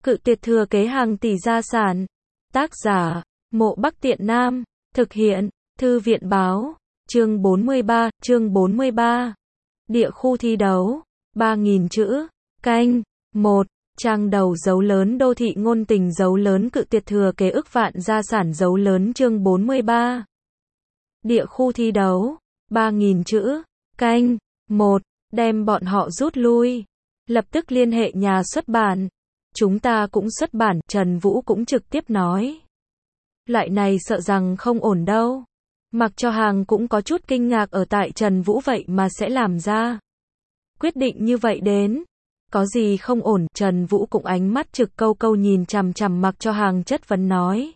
Cự tuyệt thừa kế hàng tỷ gia sản. Tác giả, Mộ Bắc Tiện Nam. Thực hiện, Thư viện báo. Chương 43. Địa khu thi đấu. 3.000 chữ. Canh. 1. Trang đầu dấu lớn đô thị ngôn tình dấu lớn cự tuyệt thừa kế ức vạn gia sản dấu lớn chương 43. Địa khu thi đấu. 3.000 chữ. Canh. 1. Đem bọn họ rút lui. Lập tức liên hệ nhà xuất bản. Chúng ta cũng xuất bản, Trần Vũ cũng trực tiếp nói. Loại này sợ rằng không ổn đâu. Mặc cho hàng cũng có chút kinh ngạc ở tại Trần Vũ vậy mà sẽ làm ra quyết định như vậy đến. Có gì không ổn, Trần Vũ cũng ánh mắt trực câu nhìn chằm chằm Mặc cho hàng chất vấn nói.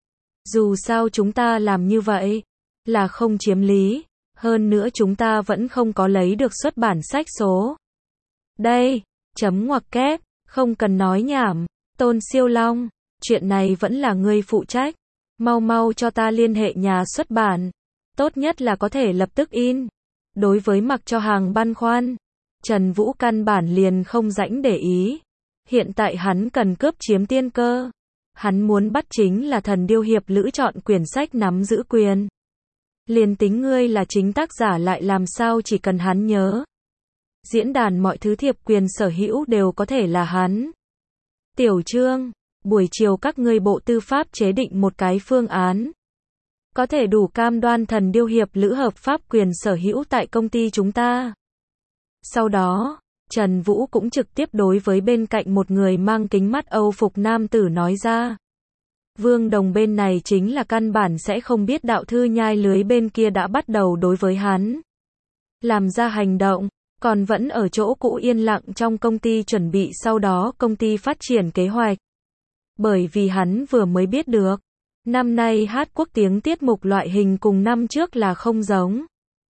Dù sao chúng ta làm như vậy là không chiếm lý, hơn nữa chúng ta vẫn không có lấy được xuất bản sách số. Đây, chấm ngoặc kép, không cần nói nhảm, Tôn Siêu Long, chuyện này vẫn là ngươi phụ trách, mau cho ta liên hệ nhà xuất bản, tốt nhất là có thể lập tức in. Đối với Mặc cho hàng băn khoăn, Trần Vũ căn bản liền không rảnh để ý. Hiện tại hắn cần cướp chiếm tiên cơ. Hắn muốn bắt chính là Thần Điêu Hiệp Lữ chọn quyển sách nắm giữ quyền. Liền tính ngươi là chính tác giả lại làm sao chỉ cần hắn nhớ. Diễn đàn mọi thứ thiệp quyền sở hữu đều có thể là hắn. Tiểu Trương, buổi chiều các ngươi Bộ Tư pháp chế định một cái phương án. Có thể đủ cam đoan Thần Điêu Hiệp Lữ hợp pháp quyền sở hữu tại công ty chúng ta. Sau đó, Trần Vũ cũng trực tiếp đối với bên cạnh một người mang kính mắt Âu phục nam tử nói ra. Vương Đồng bên này chính là căn bản sẽ không biết đạo thư nhai lưới bên kia đã bắt đầu đối với hắn làm ra hành động, còn vẫn ở chỗ cũ yên lặng trong công ty chuẩn bị sau đó công ty phát triển kế hoạch. Bởi vì hắn vừa mới biết được, năm nay hát quốc tiếng tiết mục loại hình cùng năm trước là không giống.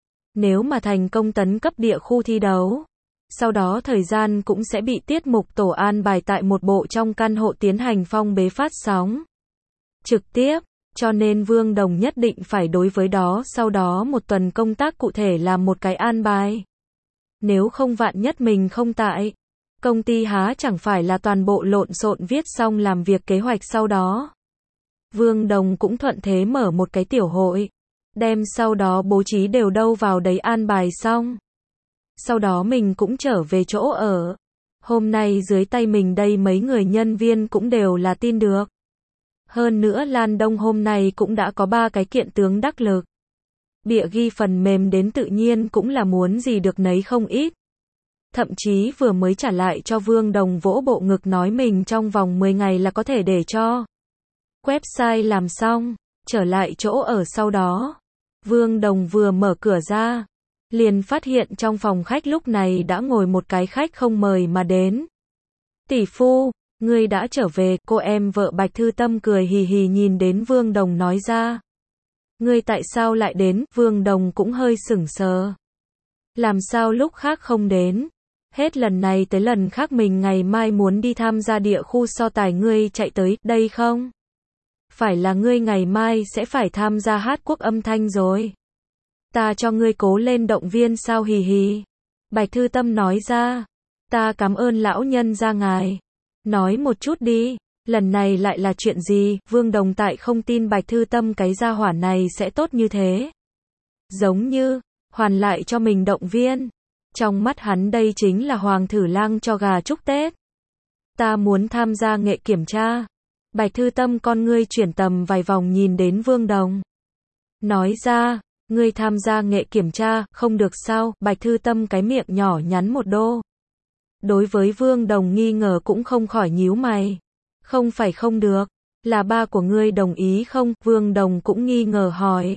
Nếu mà thành công tấn cấp địa khu thi đấu, sau đó thời gian cũng sẽ bị tiết mục tổ an bài tại một bộ trong căn hộ tiến hành phong bế phát sóng trực tiếp, cho nên Vương Đồng nhất định phải đối với đó sau đó một tuần công tác cụ thể làm một cái an bài. Nếu không vạn nhất mình không tại, công ty há chẳng phải là toàn bộ lộn xộn viết xong làm việc kế hoạch sau đó. Vương Đồng cũng thuận thế mở một cái tiểu hội, đem sau đó bố trí đều đâu vào đấy an bài xong. Sau đó mình cũng trở về chỗ ở. Hôm nay dưới tay mình đây mấy người nhân viên cũng đều là tin được. Hơn nữa Lan Đông hôm nay cũng đã có 3 cái kiện tướng đắc lực. Bịa ghi phần mềm đến tự nhiên cũng là muốn gì được nấy không ít. Thậm chí vừa mới trả lại cho Vương Đồng vỗ bộ ngực nói mình trong vòng 10 ngày là có thể để cho website làm xong, trở lại chỗ ở sau đó. Vương Đồng vừa mở cửa ra, liền phát hiện trong phòng khách lúc này đã ngồi một cái khách không mời mà đến. Tỷ phu, ngươi đã trở về, cô em vợ Bạch Thư Tâm cười hì hì nhìn đến Vương Đồng nói ra. Ngươi tại sao lại đến? Vương Đồng cũng hơi sững sờ. Làm sao lúc khác không đến? Hết lần này tới lần khác mình ngày mai muốn đi tham gia địa khu so tài ngươi chạy tới đây không? Phải là ngươi ngày mai sẽ phải tham gia hát quốc âm thanh rồi. Ta cho ngươi cố lên động viên sao hì hì. Bạch Thư Tâm nói ra. Ta cảm ơn lão nhân gia ngài. Nói một chút đi, lần này lại là chuyện gì? Vương Đồng tại không tin Bạch Thư Tâm cái gia hỏa này sẽ tốt như thế. Giống như, hoàn lại cho mình động viên. Trong mắt hắn đây chính là Hoàng Thử Lang cho gà chúc Tết. Ta muốn tham gia nghệ kiểm tra. Bạch Thư Tâm con ngươi chuyển tầm vài vòng nhìn đến Vương Đồng. Nói ra, ngươi tham gia nghệ kiểm tra, không được sao? Bạch Thư Tâm cái miệng nhỏ nhắn một đô. Đối với Vương Đồng nghi ngờ cũng không khỏi nhíu mày. Không phải không được, là ba của ngươi đồng ý không? Vương Đồng cũng nghi ngờ hỏi.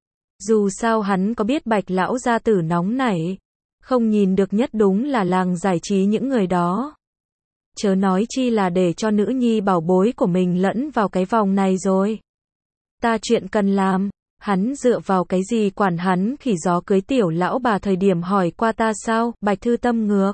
Dù sao hắn có biết Bạch lão gia tử nóng nảy, không nhìn được nhất đúng là làng giải trí những người đó. Chớ nói chi là để cho nữ nhi bảo bối của mình lẫn vào cái vòng này rồi. Ta chuyện cần làm, hắn dựa vào cái gì quản hắn khỉ gió cưới tiểu lão bà thời điểm hỏi qua ta sao? Bạch Thư Tâm ngược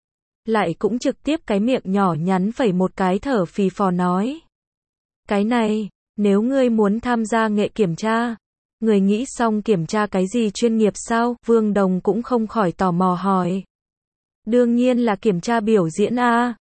lại cũng trực tiếp cái miệng nhỏ nhắn phẩy một cái thở phì phò nói. Cái này, nếu ngươi muốn tham gia nghệ kiểm tra, người nghĩ xong kiểm tra cái gì chuyên nghiệp sao? Vương Đồng cũng không khỏi tò mò hỏi. Đương nhiên là kiểm tra biểu diễn a.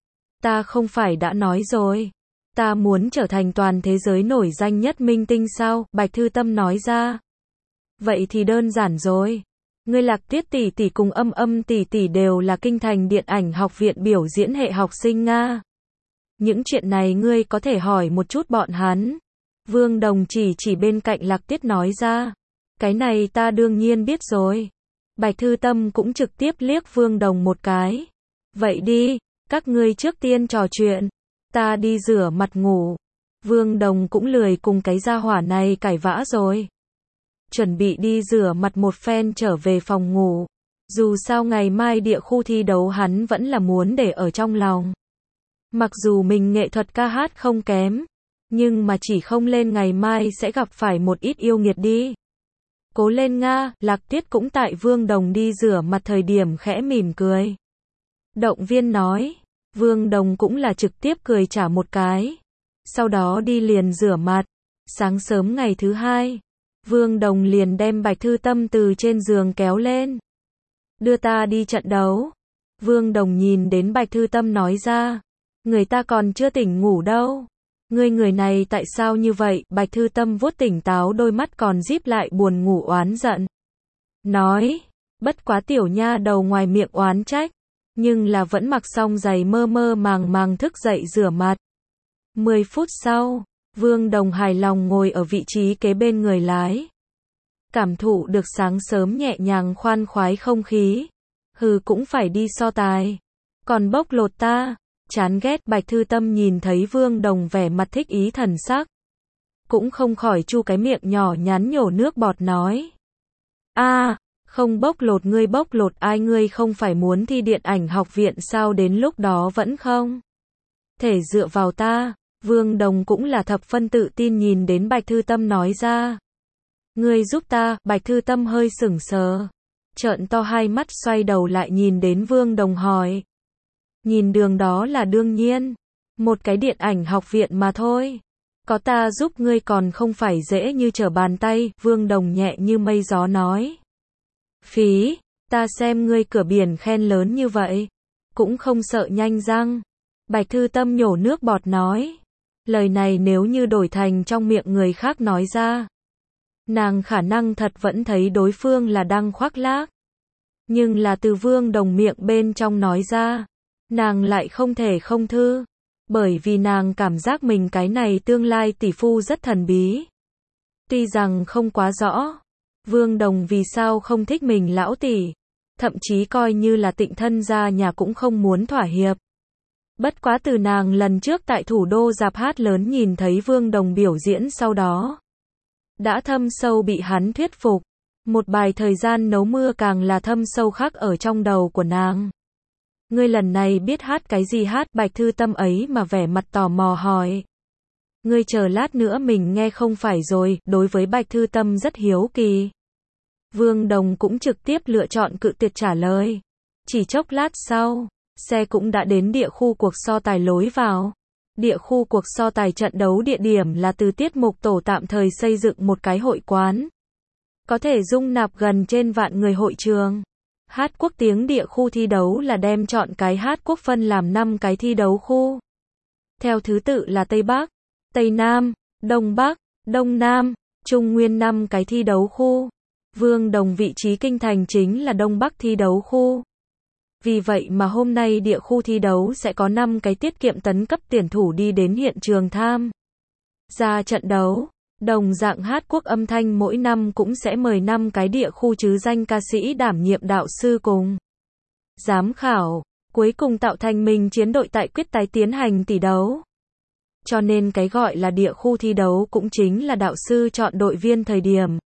Ta không phải đã nói rồi. Ta muốn trở thành toàn thế giới nổi danh nhất minh tinh sao? Bạch Thư Tâm nói ra. Vậy thì đơn giản rồi. Ngươi Lạc Tuyết tỷ tỷ cùng Âm Âm tỷ tỷ đều là Kinh Thành Điện ảnh học viện biểu diễn hệ học sinh Nga. Những chuyện này ngươi có thể hỏi một chút bọn hắn. Vương Đồng chỉ bên cạnh Lạc Tuyết nói ra. Cái này ta đương nhiên biết rồi. Bạch Thư Tâm cũng trực tiếp liếc Vương Đồng một cái. Vậy đi, các ngươi trước tiên trò chuyện. Ta đi rửa mặt ngủ. Vương Đồng cũng lười cùng cái gia hỏa này cãi vã rồi. Chuẩn bị đi rửa mặt một phen trở về phòng ngủ. Dù sao ngày mai địa khu thi đấu hắn vẫn là muốn để ở trong lòng. Mặc dù mình nghệ thuật ca hát không kém, nhưng mà chỉ không lên ngày mai sẽ gặp phải một ít yêu nghiệt đi. Cố lên Nga, Lạc Tuyết cũng tại Vương Đồng đi rửa mặt thời điểm khẽ mỉm cười. Động viên nói, Vương Đồng cũng là trực tiếp cười trả một cái. Sau đó đi liền rửa mặt. Sáng sớm ngày thứ hai, Vương Đồng liền đem Bạch Thư Tâm từ trên giường kéo lên. Đưa ta đi trận đấu. Vương Đồng nhìn đến Bạch Thư Tâm nói ra. Người ta còn chưa tỉnh ngủ đâu. Người này tại sao như vậy? Bạch Thư Tâm vuốt tỉnh táo đôi mắt còn díp lại buồn ngủ oán giận. Nói, bất quá tiểu nha đầu ngoài miệng oán trách. Nhưng là vẫn mặc xong giày mơ mơ màng màng thức dậy rửa mặt. 10 phút sau, Vương Đồng hài lòng ngồi ở vị trí kế bên người lái. Cảm thụ được sáng sớm nhẹ nhàng khoan khoái không khí. Hừ cũng phải đi so tài. Còn bốc lột ta. Chán ghét. Bạch Thư Tâm nhìn thấy Vương Đồng vẻ mặt thích ý thần sắc. Cũng không khỏi chu cái miệng nhỏ nhắn nhổ nước bọt nói. Không bốc lột ngươi bốc lột ai, ngươi không phải muốn thi điện ảnh học viện sao, đến lúc đó vẫn không thể dựa vào ta. Vương Đồng cũng là thập phân tự tin nhìn đến Bạch Thư Tâm nói ra. Ngươi giúp ta. Bạch Thư Tâm hơi sững sờ, trợn to hai mắt xoay đầu lại nhìn đến Vương Đồng hỏi. Nhìn đường đó là đương nhiên. Một cái điện ảnh học viện mà thôi. Có ta giúp ngươi còn không phải dễ như trở bàn tay. Vương Đồng nhẹ như mây gió nói. Phí, ta xem ngươi cửa biển khen lớn như vậy. Cũng không sợ nhanh răng. Bạch Thư Tâm nhổ nước bọt nói. Lời này nếu như đổi thành trong miệng người khác nói ra. Nàng khả năng thật vẫn thấy đối phương là đang khoác lác. Nhưng là từ Vương Đồng miệng bên trong nói ra. Nàng lại không thể không thư. Bởi vì nàng cảm giác mình cái này tương lai tỷ phu rất thần bí. Tuy rằng không quá rõ. Vương Đồng vì sao không thích mình lão tỷ. Thậm chí coi như là tịnh thân ra nhà cũng không muốn thỏa hiệp. Bất quá từ nàng lần trước tại thủ đô rạp hát lớn nhìn thấy Vương Đồng biểu diễn sau đó. Đã thâm sâu bị hắn thuyết phục. Một bài thời gian nấu mưa càng là thâm sâu khắc ở trong đầu của nàng. Ngươi lần này biết hát cái gì hát? Bạch Thư Tâm ấy mà vẻ mặt tò mò hỏi. Ngươi chờ lát nữa mình nghe không phải rồi. Đối với Bạch Thư Tâm rất hiếu kỳ. Vương Đồng cũng trực tiếp lựa chọn cự tuyệt trả lời. Chỉ chốc lát sau, xe cũng đã đến địa khu cuộc so tài lối vào. Địa khu cuộc so tài trận đấu địa điểm là từ tiết mục tổ tạm thời xây dựng một cái hội quán. Có thể dung nạp gần trên vạn người hội trường. Hát quốc tiếng địa khu thi đấu là đem chọn cái hát quốc phân làm 5 cái thi đấu khu. Theo thứ tự là Tây Bắc, Tây Nam, Đông Bắc, Đông Nam, Trung Nguyên 5 cái thi đấu khu. Vương Đồng vị trí kinh thành chính là Đông Bắc thi đấu khu. Vì vậy mà hôm nay địa khu thi đấu sẽ có 5 cái tiết kiệm tấn cấp tuyển thủ đi đến hiện trường tham gia trận đấu. Đồng dạng hát quốc âm thanh mỗi năm cũng sẽ mời 5 cái địa khu chứ danh ca sĩ đảm nhiệm đạo sư cùng giám khảo, cuối cùng tạo thành mình chiến đội tại quyết tái tiến hành tỷ đấu. Cho nên cái gọi là địa khu thi đấu cũng chính là đạo sư chọn đội viên thời điểm.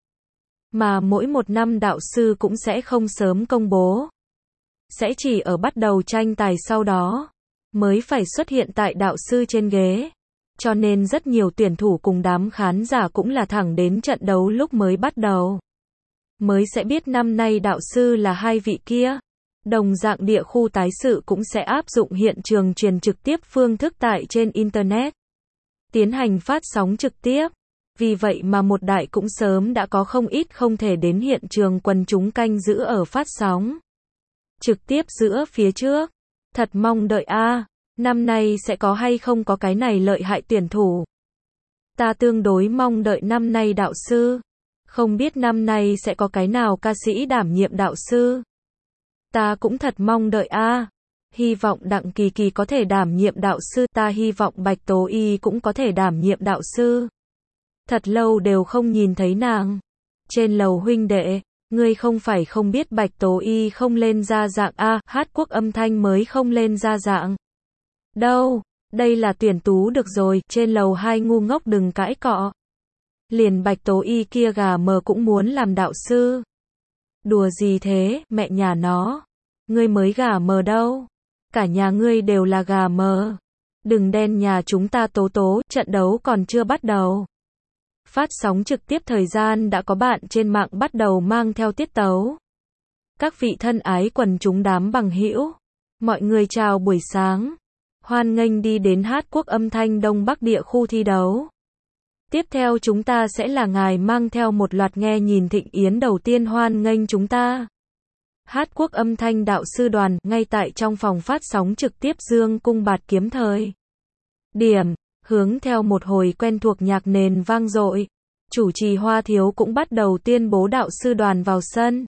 Mà mỗi một năm đạo sư cũng sẽ không sớm công bố. Sẽ chỉ ở bắt đầu tranh tài sau đó mới phải xuất hiện tại đạo sư trên ghế. Cho nên rất nhiều tuyển thủ cùng đám khán giả cũng là thẳng đến trận đấu lúc mới bắt đầu mới sẽ biết năm nay đạo sư là hai vị kia. Đồng dạng địa khu tái sự cũng sẽ áp dụng hiện trường truyền trực tiếp phương thức tại trên Internet. Tiến hành phát sóng trực tiếp. Vì vậy mà một đại cũng sớm đã có không ít không thể đến hiện trường quần chúng canh giữ ở phát sóng trực tiếp giữa phía trước. Thật mong đợi a. năm nay sẽ có hay không có cái này lợi hại tuyển thủ. Ta tương đối mong đợi năm nay đạo sư. Không biết năm nay sẽ có cái nào ca sĩ đảm nhiệm đạo sư. Ta cũng thật mong đợi a. Hy vọng Đặng Kỳ Kỳ có thể đảm nhiệm đạo sư, ta hy vọng Bạch Tố Y cũng có thể đảm nhiệm đạo sư. Thật lâu đều không nhìn thấy nàng. Trên lầu huynh đệ, ngươi không phải không biết Bạch Tố Y không lên ra dạng a, Hát Quốc Âm Thanh mới không lên ra dạng. Đâu, đây là tuyển tú được rồi, trên lầu hai ngu ngốc đừng cãi cọ. Liền Bạch Tố Y kia gà mờ cũng muốn làm đạo sư. Đùa gì thế, mẹ nhà nó. Ngươi mới gà mờ đâu. Cả nhà ngươi đều là gà mờ. Đừng đen nhà chúng ta Tố Tố, trận đấu còn chưa bắt đầu. Phát sóng trực tiếp thời gian đã có bạn trên mạng bắt đầu mang theo tiết tấu. Các vị thân ái quần chúng đám bằng hữu, mọi người chào buổi sáng. Hoan nghênh đi đến Hát Quốc Âm Thanh Đông Bắc địa khu thi đấu. Tiếp theo chúng ta sẽ là ngài mang theo một loạt nghe nhìn thịnh yến đầu tiên hoan nghênh chúng ta. Hát Quốc Âm Thanh đạo sư đoàn, ngay tại trong phòng phát sóng trực tiếp Dương Cung Bạt Kiếm thời. Điểm, hướng theo một hồi quen thuộc nhạc nền vang dội, chủ trì Hoa Thiếu cũng bắt đầu tuyên bố đạo sư đoàn vào sân.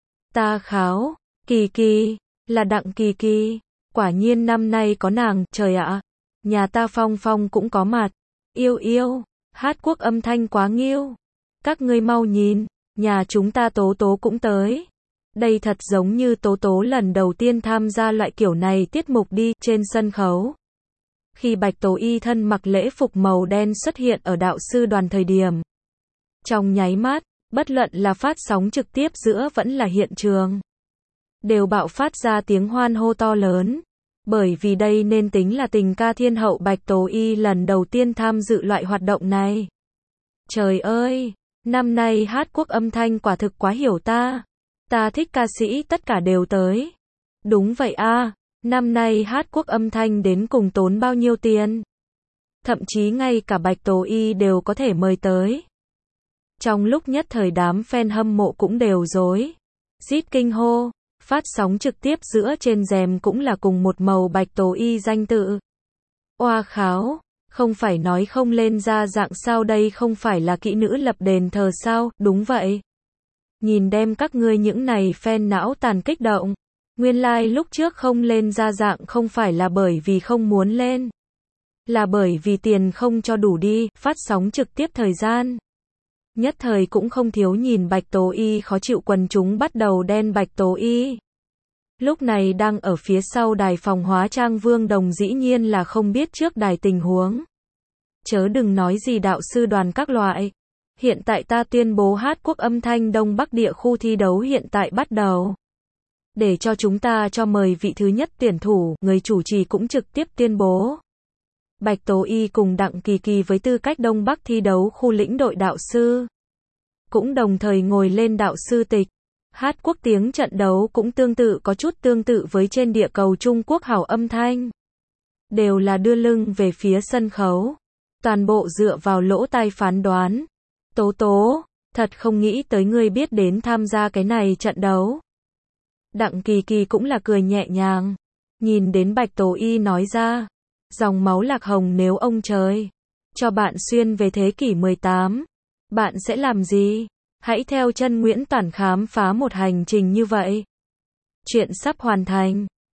Ta kháo, Kỳ Kỳ, là Đặng Kỳ Kỳ, quả nhiên năm nay có nàng, trời ạ, nhà ta Phong Phong cũng có mặt, yêu yêu, Hát Quốc Âm Thanh quá nghiêu, các ngươi mau nhìn, nhà chúng ta Tố Tố cũng tới. Đây thật giống như Tố Tố lần đầu tiên tham gia loại kiểu này tiết mục đi, trên sân khấu. Khi Bạch Tố Y thân mặc lễ phục màu đen xuất hiện ở đạo sư đoàn thời điểm. Trong nháy mắt, bất luận là phát sóng trực tiếp giữa vẫn là hiện trường, đều bạo phát ra tiếng hoan hô to lớn. Bởi vì đây nên tính là tình ca thiên hậu Bạch Tố Y lần đầu tiên tham dự loại hoạt động này. Trời ơi, năm nay Hát Quốc Âm Thanh quả thực quá hiểu ta. Ta thích ca sĩ tất cả đều tới. Đúng vậy a, năm nay Hát Quốc Âm Thanh đến cùng tốn bao nhiêu tiền. Thậm chí ngay cả Bạch Tố Y đều có thể mời tới. Trong lúc nhất thời đám fan hâm mộ cũng đều rối rít kinh hô, phát sóng trực tiếp giữa trên rèm cũng là cùng một màu Bạch Tố Y danh tự. Oa kháo, không phải nói không lên ra dạng sao, đây không phải là kỹ nữ lập đền thờ sao, đúng vậy. Nhìn đem các ngươi những này fan não tàn kích động. Nguyên lai lúc trước không lên ra dạng không phải là bởi vì không muốn lên. Là bởi vì tiền không cho đủ đi, phát sóng trực tiếp thời gian. Nhất thời cũng không thiếu nhìn Bạch Tố Y khó chịu, quần chúng bắt đầu đen Bạch Tố Y. Lúc này đang ở phía sau đài phòng hóa trang Vương Đồng dĩ nhiên là không biết trước đài tình huống. Chớ đừng nói gì đạo sư đoàn các loại. Hiện tại ta tuyên bố Hát Quốc Âm Thanh Đông Bắc địa khu thi đấu hiện tại bắt đầu. Để cho chúng ta cho mời vị thứ nhất tuyển thủ, người chủ trì cũng trực tiếp tuyên bố. Bạch Tố Y cùng Đặng Kỳ Kỳ với tư cách Đông Bắc thi đấu khu lĩnh đội đạo sư. Cũng đồng thời ngồi lên đạo sư tịch. Hát Quốc tiếng trận đấu cũng tương tự, có chút tương tự với trên địa cầu Trung Quốc Hảo Âm Thanh. Đều là đưa lưng về phía sân khấu. Toàn bộ dựa vào lỗ tai phán đoán. Tố Tố, thật không nghĩ tới ngươi biết đến tham gia cái này trận đấu. Đặng Kỳ Kỳ cũng là cười nhẹ nhàng. Nhìn đến Bạch Tố Y nói ra. Dòng máu lạc hồng, nếu ông trời cho bạn xuyên về thế kỷ 18, bạn sẽ làm gì? Hãy theo chân Nguyễn Toản khám phá một hành trình như vậy. Chuyện sắp hoàn thành.